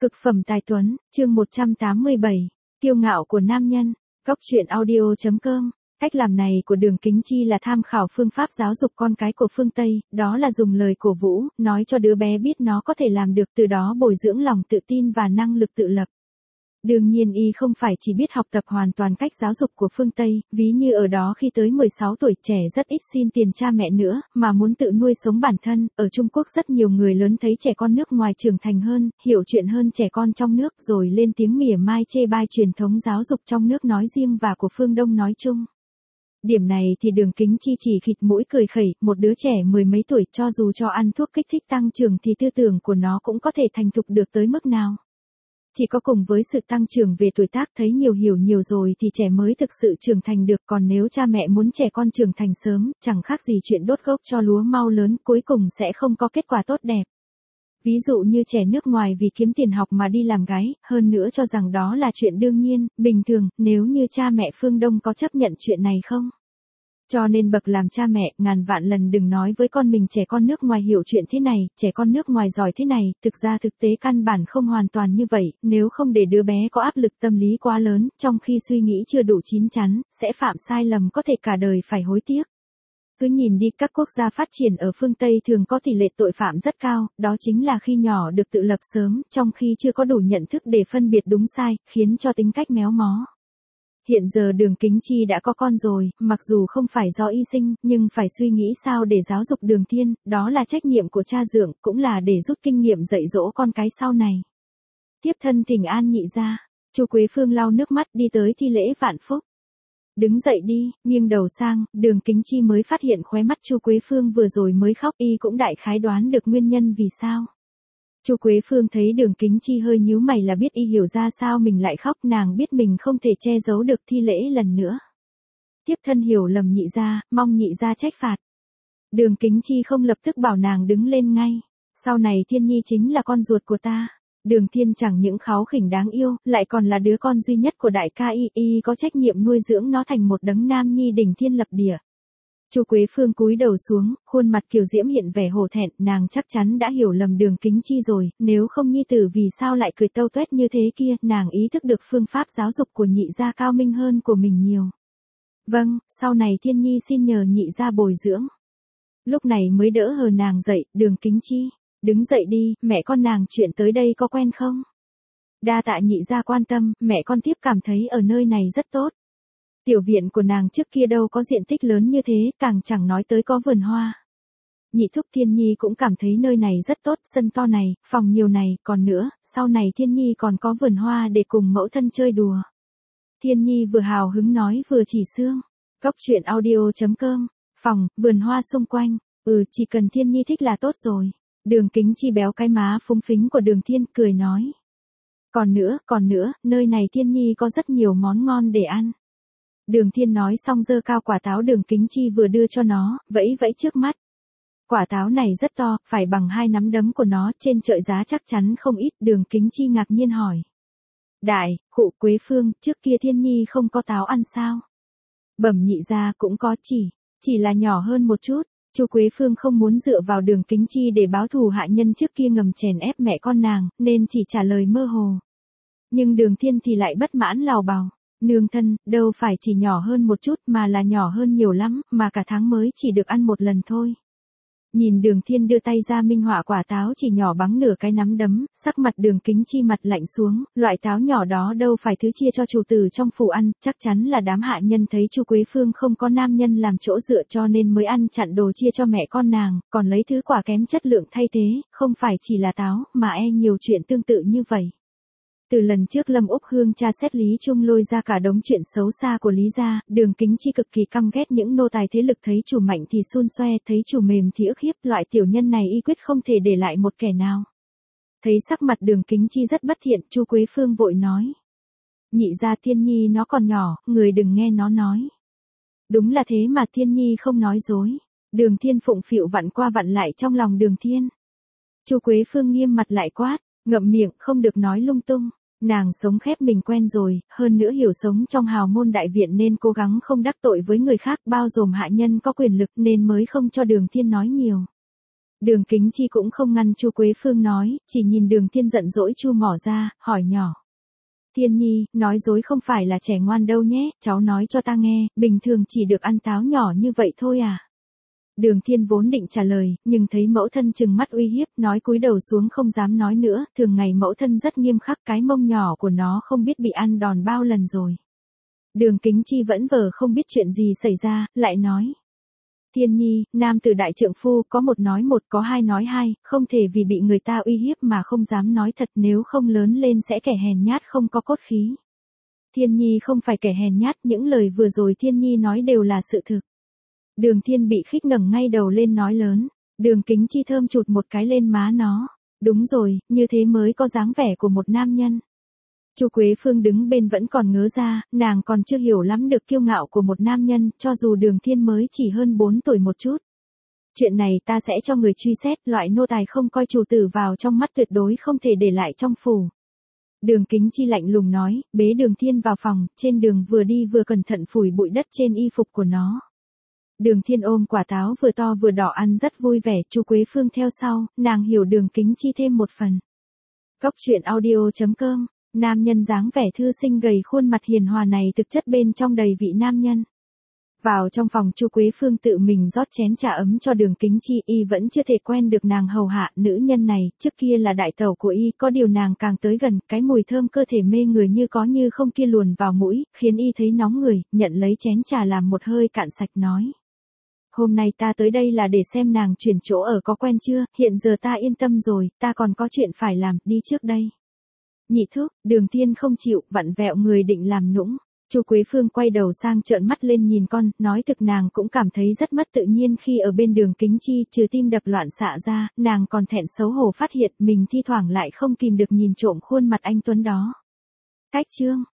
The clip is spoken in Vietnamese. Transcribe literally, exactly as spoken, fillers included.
Cực phẩm tài tuấn, chương một trăm tám mươi bảy, kiêu ngạo của nam nhân, góc truyện audio chấm com. Cách làm này của Đường Kính Chi là tham khảo phương pháp giáo dục con cái của phương Tây, đó là dùng lời cổ vũ, nói cho đứa bé biết nó có thể làm được, từ đó bồi dưỡng lòng tự tin và năng lực tự lập. Đương nhiên y không phải chỉ biết học tập hoàn toàn cách giáo dục của phương Tây, ví như ở đó khi tới mười sáu tuổi trẻ rất ít xin tiền cha mẹ nữa, mà muốn tự nuôi sống bản thân. Ở Trung Quốc rất nhiều người lớn thấy trẻ con nước ngoài trưởng thành hơn, hiểu chuyện hơn trẻ con trong nước, rồi lên tiếng mỉa mai chê bai truyền thống giáo dục trong nước nói riêng và của phương Đông nói chung. Điểm này thì Đường Kính Chi chỉ khịt mũi cười khẩy, một đứa trẻ mười mấy tuổi cho dù cho ăn thuốc kích thích tăng trưởng thì tư tưởng của nó cũng có thể thành thục được tới mức nào. Chỉ có cùng với sự tăng trưởng về tuổi tác thấy nhiều hiểu nhiều rồi thì trẻ mới thực sự trưởng thành được, còn nếu cha mẹ muốn trẻ con trưởng thành sớm, chẳng khác gì chuyện đốt gốc cho lúa mau lớn, cuối cùng sẽ không có kết quả tốt đẹp. Ví dụ như trẻ nước ngoài vì kiếm tiền học mà đi làm gái, hơn nữa cho rằng đó là chuyện đương nhiên, bình thường, nếu như cha mẹ phương Đông có chấp nhận chuyện này không? Cho nên bậc làm cha mẹ, ngàn vạn lần đừng nói với con mình trẻ con nước ngoài hiểu chuyện thế này, trẻ con nước ngoài giỏi thế này, thực ra thực tế căn bản không hoàn toàn như vậy, nếu không để đứa bé có áp lực tâm lý quá lớn, trong khi suy nghĩ chưa đủ chín chắn, sẽ phạm sai lầm có thể cả đời phải hối tiếc. Cứ nhìn đi, các quốc gia phát triển ở phương Tây thường có tỷ lệ tội phạm rất cao, đó chính là khi nhỏ được tự lập sớm, trong khi chưa có đủ nhận thức để phân biệt đúng sai, khiến cho tính cách méo mó. Hiện giờ Đường Kính Chi đã có con rồi, mặc dù không phải do y sinh, nhưng phải suy nghĩ sao để giáo dục Đường Thiên, đó là trách nhiệm của cha dượng, cũng là để rút kinh nghiệm dạy dỗ con cái sau này. Tiếp thân thỉnh an nhị gia, Chu Quế Phương lau nước mắt đi tới thi lễ vạn phúc. Đứng dậy đi, nghiêng đầu sang, Đường Kính Chi mới phát hiện khóe mắt Chu Quế Phương vừa rồi mới khóc, y cũng đại khái đoán được nguyên nhân vì sao. Chu Quế Phương thấy Đường Kính Chi hơi nhíu mày là biết y hiểu ra sao mình lại khóc, nàng biết mình không thể che giấu được, thi lễ lần nữa. Tiếp thân hiểu lầm nhị gia, mong nhị gia trách phạt. Đường Kính Chi không lập tức bảo nàng đứng lên ngay. Sau này Thiên Nhi chính là con ruột của ta. Đường Thiên chẳng những kháu khỉnh đáng yêu, lại còn là đứa con duy nhất của đại ca y, y có trách nhiệm nuôi dưỡng nó thành một đấng nam nhi đỉnh thiên lập địa. Chu Quế Phương cúi đầu xuống, khuôn mặt kiều diễm hiện vẻ hổ thẹn, nàng chắc chắn đã hiểu lầm Đường Kính Chi rồi, nếu không nhi tử vì sao lại cười tâu tuét như thế kia, nàng ý thức được phương pháp giáo dục của nhị gia cao minh hơn của mình nhiều. Vâng, sau này Thiên Nhi xin nhờ nhị gia bồi dưỡng. Lúc này mới đỡ hờ nàng dậy, Đường Kính Chi, đứng dậy đi, mẹ con nàng chuyện tới đây có quen không? Đa tạ nhị gia quan tâm, mẹ con tiếp cảm thấy ở nơi này rất tốt. Tiểu viện của nàng trước kia đâu có diện tích lớn như thế, càng chẳng nói tới có vườn hoa. Nhị thúc Thiên Nhi cũng cảm thấy nơi này rất tốt, sân to này, phòng nhiều này, còn nữa, sau này Thiên Nhi còn có vườn hoa để cùng mẫu thân chơi đùa. Thiên Nhi vừa hào hứng nói vừa chỉ xương. Góc truyện audio chấm com, phòng, vườn hoa xung quanh, ừ chỉ cần Thiên Nhi thích là tốt rồi. Đường Kính Chi béo cái má phúng phính của Đường Thiên cười nói. Còn nữa, còn nữa, nơi này Thiên Nhi có rất nhiều món ngon để ăn. Đường Thiên nói xong giơ cao quả táo Đường Kính Chi vừa đưa cho nó, vẫy vẫy trước mắt. Quả táo này rất to, phải bằng hai nắm đấm của nó, trên chợ giá chắc chắn không ít. Đường Kính Chi ngạc nhiên hỏi. Đại, khụ Quế Phương, trước kia Thiên Nhi không có táo ăn sao? Bẩm nhị gia cũng có, chỉ, chỉ là nhỏ hơn một chút. Chu Quế Phương không muốn dựa vào Đường Kính Chi để báo thù hạ nhân trước kia ngầm chèn ép mẹ con nàng, nên chỉ trả lời mơ hồ. Nhưng Đường Thiên thì lại bất mãn lào bào. Nương thân, đâu phải chỉ nhỏ hơn một chút mà là nhỏ hơn nhiều lắm, mà cả tháng mới chỉ được ăn một lần thôi. Nhìn Đường Thiên đưa tay ra minh họa quả táo chỉ nhỏ bằng nửa cái nắm đấm, sắc mặt Đường Kính Chi mặt lạnh xuống, loại táo nhỏ đó đâu phải thứ chia cho chủ tử trong phủ ăn, chắc chắn là đám hạ nhân thấy Chu Quế Phương không có nam nhân làm chỗ dựa cho nên mới ăn chặn đồ chia cho mẹ con nàng, còn lấy thứ quả kém chất lượng thay thế, không phải chỉ là táo, mà e nhiều chuyện tương tự như vậy. Từ lần trước Lâm Úc Hương tra xét Lý Trung lôi ra cả đống chuyện xấu xa của Lý gia, Đường Kính Chi cực kỳ căm ghét những nô tài thế lực thấy chủ mạnh thì xun xoe, thấy chủ mềm thì ức hiếp, loại tiểu nhân này y quyết không thể để lại một kẻ nào. Thấy sắc mặt Đường Kính Chi rất bất thiện, Chu Quế Phương vội nói. Nhị gia Thiên Nhi nó còn nhỏ, người đừng nghe nó nói. Đúng là thế mà Thiên Nhi không nói dối. Đường Thiên phụng phịu vặn qua vặn lại trong lòng Đường Thiên. Chu Quế Phương nghiêm mặt lại quát, ngậm miệng, không được nói lung tung. Nàng sống khép mình quen rồi, hơn nữa hiểu sống trong hào môn đại viện nên cố gắng không đắc tội với người khác, bao gồm hạ nhân có quyền lực nên mới không cho Đường Thiên nói nhiều. Đường Kính Chi cũng không ngăn Chu Quế Phương nói, chỉ nhìn Đường Thiên giận dỗi chu mỏ ra, hỏi nhỏ. Thiên Nhi, nói dối không phải là trẻ ngoan đâu nhé, cháu nói cho ta nghe, bình thường chỉ được ăn táo nhỏ như vậy thôi à. Đường Thiên vốn định trả lời, nhưng thấy mẫu thân trừng mắt uy hiếp, nói cúi đầu xuống không dám nói nữa, thường ngày mẫu thân rất nghiêm khắc, cái mông nhỏ của nó không biết bị ăn đòn bao lần rồi. Đường Kính Chi vẫn vờ không biết chuyện gì xảy ra, lại nói. Thiên Nhi, nam tử đại trượng phu, có một nói một, có hai nói hai, không thể vì bị người ta uy hiếp mà không dám nói thật, nếu không lớn lên sẽ kẻ hèn nhát không có cốt khí. Thiên Nhi không phải kẻ hèn nhát, những lời vừa rồi Thiên Nhi nói đều là sự thực. Đường Thiên bị khích ngẩng ngay đầu lên nói lớn, Đường Kính Chi thơm chụt một cái lên má nó. Đúng rồi, như thế mới có dáng vẻ của một nam nhân. Chu Quế Phương đứng bên vẫn còn ngớ ra, nàng còn chưa hiểu lắm được kiêu ngạo của một nam nhân, cho dù Đường Thiên mới chỉ hơn bốn tuổi một chút. Chuyện này ta sẽ cho người truy xét, loại nô tài không coi chủ tử vào trong mắt tuyệt đối không thể để lại trong phủ. Đường Kính Chi lạnh lùng nói, bế Đường Thiên vào phòng, trên đường vừa đi vừa cẩn thận phủi bụi đất trên y phục của nó. Đường Thiên ôm quả táo vừa to vừa đỏ ăn rất vui vẻ, Chu Quế Phương theo sau, nàng hiểu Đường Kính Chi thêm một phần. Góc truyện audio chấm com. Nam nhân dáng vẻ thư sinh gầy khuôn mặt hiền hòa này thực chất bên trong đầy vị nam nhân. Vào trong phòng Chu Quế Phương tự mình rót chén trà ấm cho Đường Kính Chi, y vẫn chưa thể quen được nàng hầu hạ, nữ nhân này, trước kia là đại tẩu của y, có điều nàng càng tới gần, cái mùi thơm cơ thể mê người như có như không kia luồn vào mũi, khiến y thấy nóng người, nhận lấy chén trà làm một hơi cạn sạch nói. Hôm nay ta tới đây là để xem nàng chuyển chỗ ở có quen chưa, hiện giờ ta yên tâm rồi, ta còn có chuyện phải làm, đi trước đây. Nhị thúc, Đường Thiên không chịu, vặn vẹo người định làm nũng. Chu Quế Phương quay đầu sang trợn mắt lên nhìn con, nói thực nàng cũng cảm thấy rất mất tự nhiên khi ở bên Đường Kính Chi, trừ tim đập loạn xạ ra, nàng còn thẹn xấu hổ phát hiện mình thi thoảng lại không kìm được nhìn trộm khuôn mặt anh tuấn đó. Cách chương